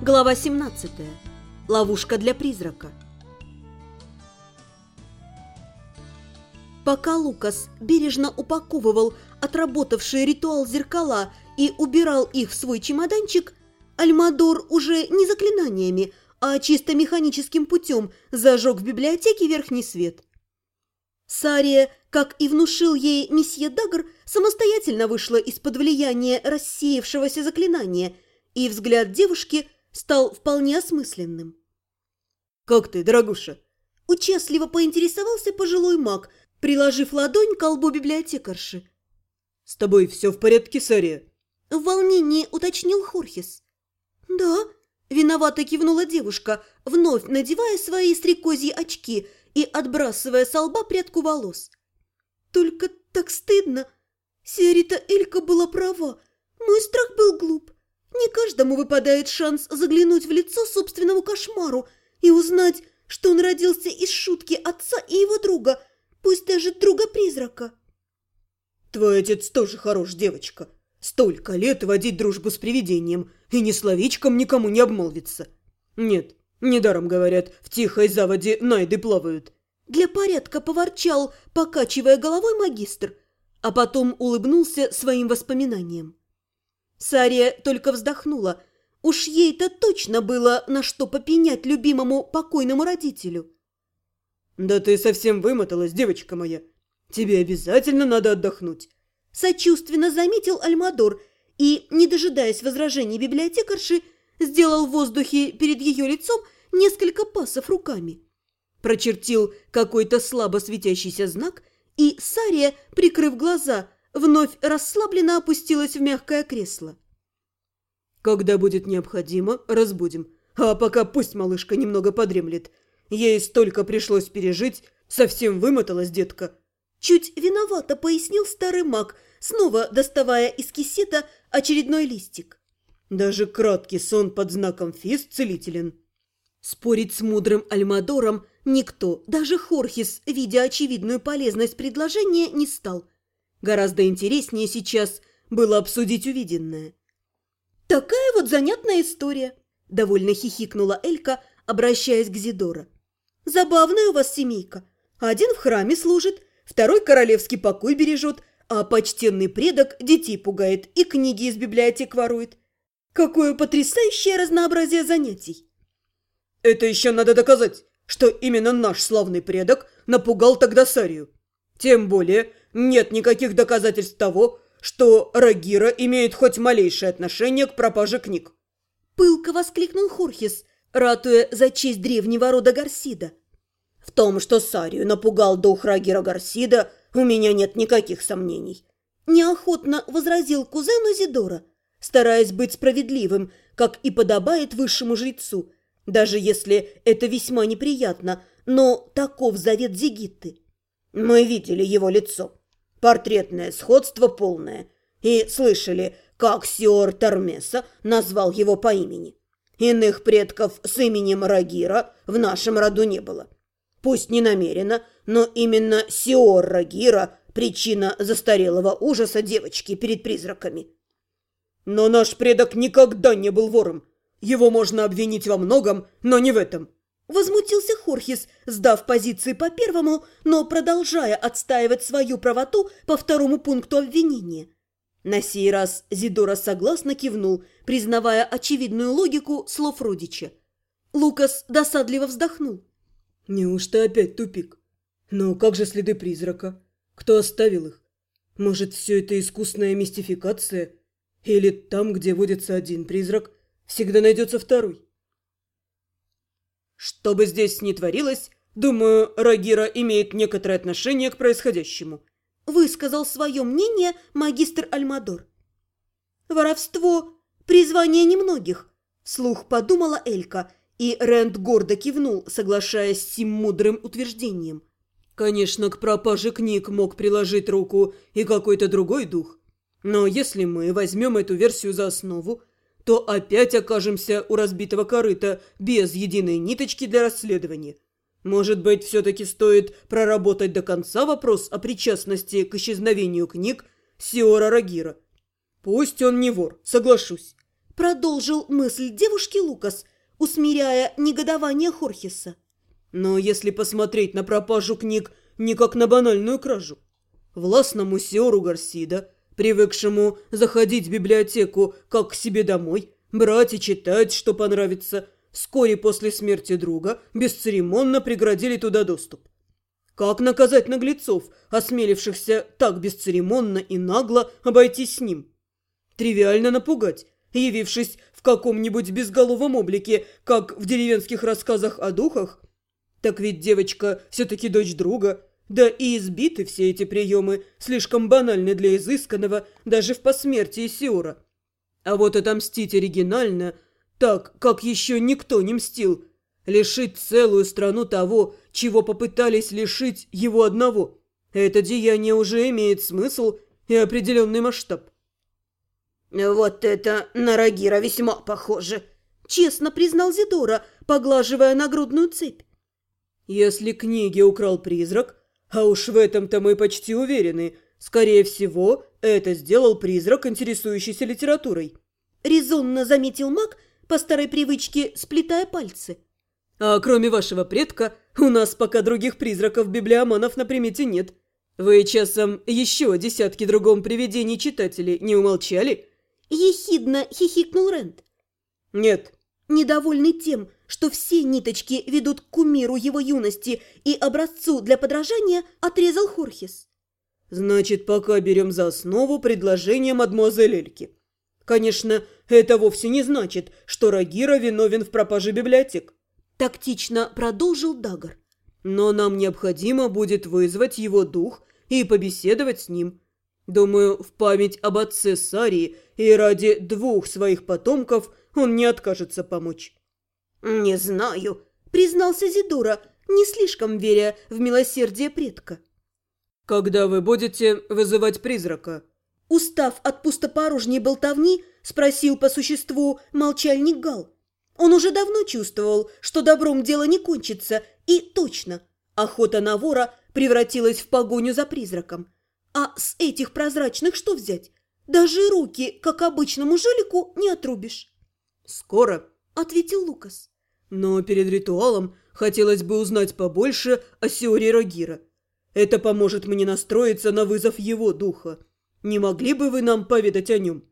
Глава 17. Ловушка для призрака. Пока Лукас бережно упаковывал отработавший ритуал зеркала и убирал их в свой чемоданчик, Альмадор уже не заклинаниями, а чисто механическим путем зажег в библиотеке верхний свет. Сария, как и внушил ей месье Дагр, самостоятельно вышла из-под влияния рассеявшегося заклинания, и взгляд девушки стал вполне осмысленным. «Как ты, дорогуша?» – участливо поинтересовался пожилой маг, приложив ладонь к колбу библиотекарши. «С тобой все в порядке, Сария?» – в волнении уточнил Хорхис. «Да», – виновато кивнула девушка, вновь надевая свои стрекозьи очки и отбрасывая со лба прядку волос. «Только так стыдно. Сиорита Элька была права. Мой страх был глуп. Не каждому выпадает шанс заглянуть в лицо собственному кошмару и узнать, что он родился из шутки отца и его друга, пусть даже друга-призрака». «Твой отец тоже хорош, девочка. Столько лет водить дружбу с привидением и ни словечком никому не обмолвиться. Нет, недаром говорят, в тихой заводе найды плавают». Для порядка поворчал, покачивая головой магистр, а потом улыбнулся своим воспоминаниям. Сария только вздохнула. Уж ей-то точно было на что попенять любимому покойному родителю. «Да ты совсем вымоталась, девочка моя. Тебе обязательно надо отдохнуть», – сочувственно заметил Альмадор и, не дожидаясь возражений библиотекарши, сделал в воздухе перед ее лицом несколько пасов руками. Прочертил какой-то слабо светящийся знак, и Сария, прикрыв глаза, вновь расслабленно опустилась в мягкое кресло. «Когда будет необходимо, разбудим. А пока пусть малышка немного подремлет. Ей столько пришлось пережить, совсем вымоталась детка». Чуть виновато пояснил старый маг, снова доставая из кисета очередной листик. «Даже краткий сон под знаком Фис целителен». Спорить с мудрым Альмадором никто, даже Хорхис, видя очевидную полезность предложения, не стал. Гораздо интереснее сейчас было обсудить увиденное. «Такая вот занятная история», – довольно хихикнула Элька, обращаясь к Зидора. «Забавная у вас семейка. Один в храме служит, второй королевский покой бережет, а почтенный предок детей пугает и книги из библиотек ворует. Какое потрясающее разнообразие занятий!» «Это еще надо доказать, что именно наш славный предок напугал тогда Сарию. Тем более нет никаких доказательств того, что Рагира имеет хоть малейшее отношение к пропаже книг». Пылко воскликнул Хорхис, ратуя за честь древнего рода Гарсида. «В том, что Сарию напугал дух Рагира Гарсида, у меня нет никаких сомнений», – неохотно возразил кузену Зидора, стараясь быть справедливым, как и подобает высшему жрецу, даже если это весьма неприятно, но таков завет Зигитты. «Мы видели его лицо. Портретное сходство полное. И слышали, как Сиор Тормеса назвал его по имени. Иных предков с именем Рагира в нашем роду не было. Пусть не намеренно, но именно Сиор Рагира – причина застарелого ужаса девочки перед призраками». «Но наш предок никогда не был вором. Его можно обвинить во многом, но не в этом». Возмутился Хорхис, сдав позиции по первому, но продолжая отстаивать свою правоту по второму пункту обвинения. На сей раз Зидора согласно кивнул, признавая очевидную логику слов родича. Лукас досадливо вздохнул. «Неужто опять тупик? Но как же следы призрака? Кто оставил их? Может, все это искусная мистификация? Или там, где водится один призрак, всегда найдется второй?» «Что бы здесь ни творилось, думаю, Рагира имеет некоторое отношение к происходящему», – высказал свое мнение магистр Альмадор. «Воровство – призвание немногих», – вслух подумала Элька, и Рэнд гордо кивнул, соглашаясь с сим мудрым утверждением. «Конечно, к пропаже книг мог приложить руку и какой-то другой дух. Но если мы возьмем эту версию за основу, то опять окажемся у разбитого корыта без единой ниточки для расследования. Может быть, все-таки стоит проработать до конца вопрос о причастности к исчезновению книг Сиора Рагира. Пусть он не вор, соглашусь. продолжил мысль девушки Лукас, усмиряя негодование Хорхеса. Но если посмотреть на пропажу книг не как на банальную кражу, властному сиору Гарсида, привыкшему заходить в библиотеку как к себе домой, брать и читать, что понравится, вскоре после смерти друга бесцеремонно преградили туда доступ. Как наказать наглецов, осмелившихся так бесцеремонно и нагло обойтись с ним? Тривиально напугать, явившись в каком-нибудь безголовом облике, как в деревенских рассказах о духах? Так ведь девочка все-таки дочь друга, да и избиты все эти приемы, слишком банальны для изысканного даже в посмертии Сиора. А вот отомстить оригинально, так, как еще никто не мстил, лишить целую страну того, чего попытались лишить его одного, это деяние уже имеет смысл и определенный масштаб. «Вот это на Рагира весьма похоже», – честно признал Зидора, поглаживая нагрудную цепь. «Если книги украл призрак, а уж в этом-то мы почти уверены, скорее всего, это сделал призрак, интересующийся литературой», – резонно заметил маг, по старой привычке сплетая пальцы. «А кроме вашего предка, у нас пока других призраков-библиоманов на примете нет. Вы часом еще о десятке другом привидений читателей не умолчали?» Ехидно хихикнул Рент. «Нет». Недовольный тем, что все ниточки ведут к кумиру его юности и образцу для подражания, отрезал Хорхес. «Значит, пока берем за основу предложение мадемуазель Эльки. Конечно, это вовсе не значит, что Рагира виновен в пропаже библиотек», – тактично продолжил Дагар. «Но нам необходимо будет вызвать его дух и побеседовать с ним. Думаю, в память об отце Сарии и ради двух своих потомков он не откажется помочь». «Не знаю», – признался Зидора, не слишком веря в милосердие предка. «Когда вы будете вызывать призрака?» Устав от пустопорожней болтовни, спросил по существу молчальник Гал. Он уже давно чувствовал, что добром дело не кончится, и точно, охота на вора превратилась в погоню за призраком. А с этих прозрачных что взять? Даже руки, как обычному жулику, не отрубишь. «Скоро», – ответил Лукас. «Но перед ритуалом хотелось бы узнать побольше о Сиоре Рагира. Это поможет мне настроиться на вызов его духа. Не могли бы вы нам поведать о нем?»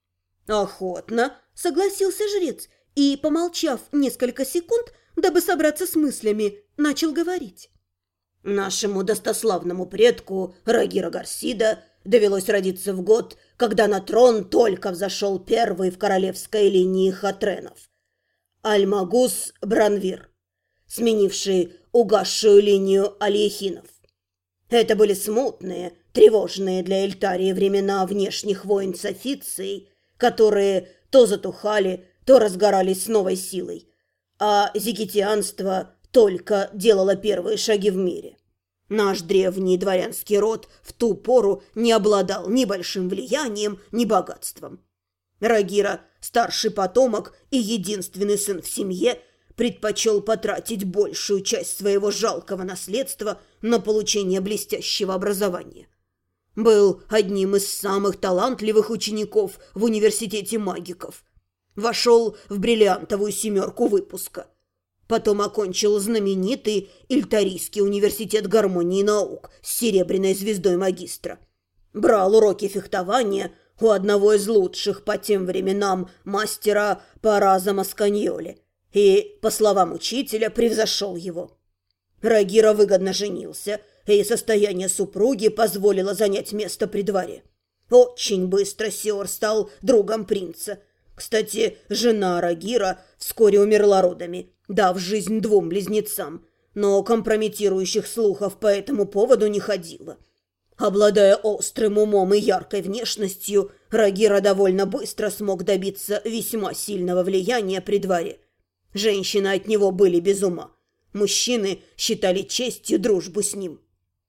«Охотно», – согласился жрец и, помолчав несколько секунд, дабы собраться с мыслями, начал говорить. «Нашему достославному предку Рагира Гарсида довелось родиться в год, когда на трон только взошел первый в королевской линии Хатренов – Альмагус Бранвир, сменивший угасшую линию Альехинов. Это были смутные, тревожные для Эльтарии времена внешних войн с Официей, которые то затухали, то разгорались с новой силой, а зикитианство только делало первые шаги в мире. Наш древний дворянский род в ту пору не обладал ни большим влиянием, ни богатством. Рагира, старший потомок и единственный сын в семье, предпочел потратить большую часть своего жалкого наследства на получение блестящего образования. Был одним из самых талантливых учеников в университете магиков. Вошел в бриллиантовую семерку выпуска. Потом окончил знаменитый Эльтарийский университет гармонии и наук с серебряной звездой магистра. Брал уроки фехтования у одного из лучших по тем временам мастера Параза Масканьоли и, по словам учителя, превзошел его. Рагира выгодно женился, и состояние супруги позволило занять место при дворе. Очень быстро Сиор стал другом принца. Кстати, жена Рагира вскоре умерла родами, дав жизнь двум близнецам, но компрометирующих слухов по этому поводу не ходило. Обладая острым умом и яркой внешностью, Рагира довольно быстро смог добиться весьма сильного влияния при дворе. Женщины от него были без ума. Мужчины считали честью дружбу с ним.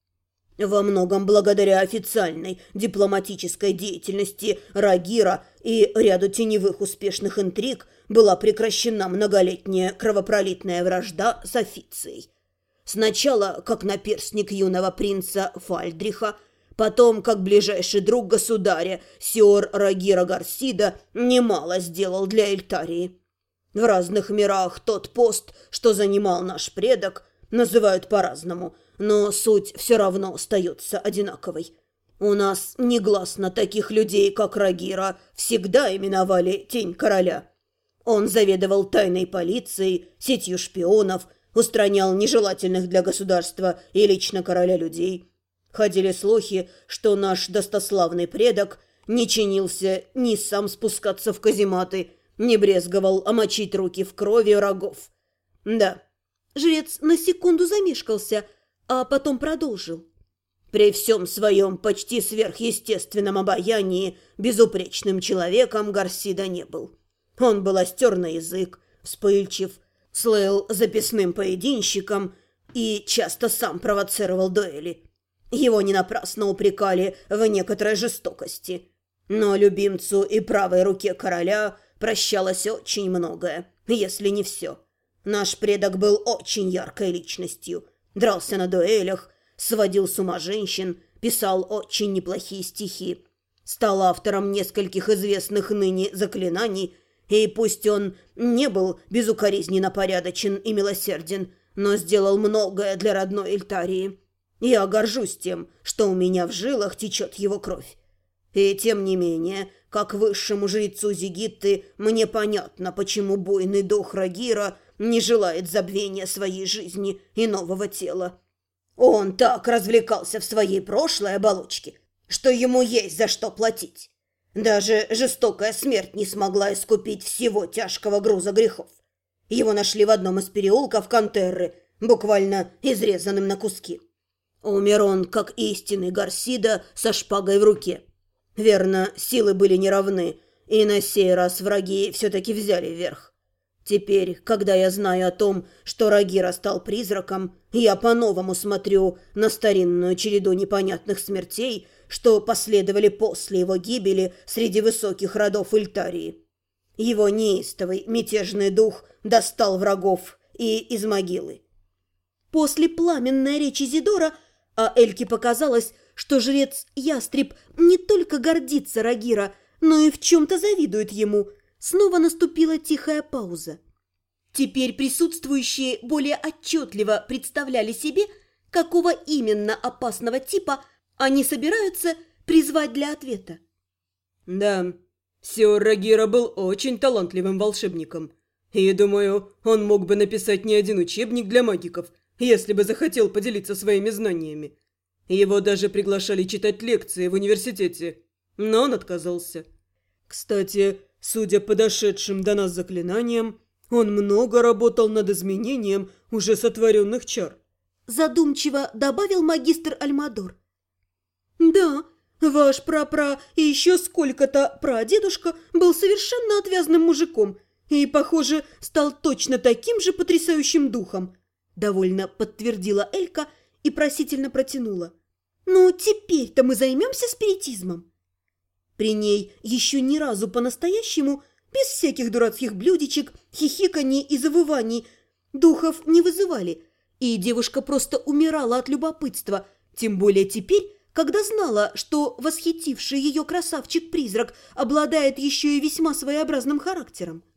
Во многом благодаря официальной дипломатической деятельности Рагира и ряду теневых успешных интриг была прекращена многолетняя кровопролитная вражда с Официей. Сначала, как наперстник юного принца Фальдриха, Потом, как ближайший друг государя, сиор Рагира Гарсида немало сделал для Эльтарии. В разных мирах тот пост, что занимал наш предок, называют по-разному, но суть все равно остается одинаковой. У нас негласно таких людей, как Рагира, всегда именовали «Тень короля». Он заведовал тайной полицией, сетью шпионов, устранял нежелательных для государства и лично короля людей. Ходили слухи, что наш достославный предок не чинился ни сам спускаться в казематы, не брезговал омочить руки в крови врагов. Да. Жрец на секунду замешкался, а потом продолжил. При всем своем почти сверхъестественном обаянии безупречным человеком Гарсида не был. Он был остер на язык, вспыльчив, слыл записным поединщиком и часто сам провоцировал дуэли. Его не напрасно упрекали в некоторой жестокости. Но любимцу и правой руке короля прощалось очень многое, если не все. Наш предок был очень яркой личностью, дрался на дуэлях, сводил с ума женщин, писал очень неплохие стихи. Стал автором нескольких известных ныне заклинаний, и пусть он не был безукоризненно порядочен и милосерден, но сделал многое для родной Эльтарии. Я горжусь тем, что у меня в жилах течет его кровь. И тем не менее, как высшему жрецу Зигитты, мне понятно, почему буйный дух Рагира не желает забвения своей жизни и нового тела. Он так развлекался в своей прошлой оболочке, что ему есть за что платить. Даже жестокая смерть не смогла искупить всего тяжкого груза грехов. Его нашли в одном из переулков Кантерры, буквально изрезанным на куски. Умер он, как истинный Гарсида, со шпагой в руке. Верно, силы были неравны, и на сей раз враги все-таки взяли верх. Теперь, когда я знаю о том, что Рагира стал призраком, я по-новому смотрю на старинную череду непонятных смертей, что последовали после его гибели среди высоких родов Эльтарии. Его неистовый мятежный дух достал врагов и из могилы. После пламенной речи Зидора Эльке показалось, что жрец-ястреб не только гордится Рагира, но и в чем-то завидует ему. Снова наступила тихая пауза. Теперь присутствующие более отчетливо представляли себе, какого именно опасного типа они собираются призвать для ответа. Да, сиор Рагира был очень талантливым волшебником. И, думаю, он мог бы написать не один учебник для магиков, если бы захотел поделиться своими знаниями. Его даже приглашали читать лекции в университете, но он отказался. Кстати, судя по дошедшим до нас заклинаниям, он много работал над изменением уже сотворенных чар. Задумчиво добавил магистр Альмадор. Да, ваш прапра и еще сколько-то прадедушка был совершенно отвязным мужиком и, похоже, стал точно таким же потрясающим духом. Довольно подтвердила Элька и просительно протянула. «Ну, теперь-то мы займемся спиритизмом». При ней еще ни разу по-настоящему, без всяких дурацких блюдечек, хихиканий и завываний, духов не вызывали, и девушка просто умирала от любопытства, тем более теперь, когда знала, что восхитивший ее красавчик-призрак обладает еще и весьма своеобразным характером.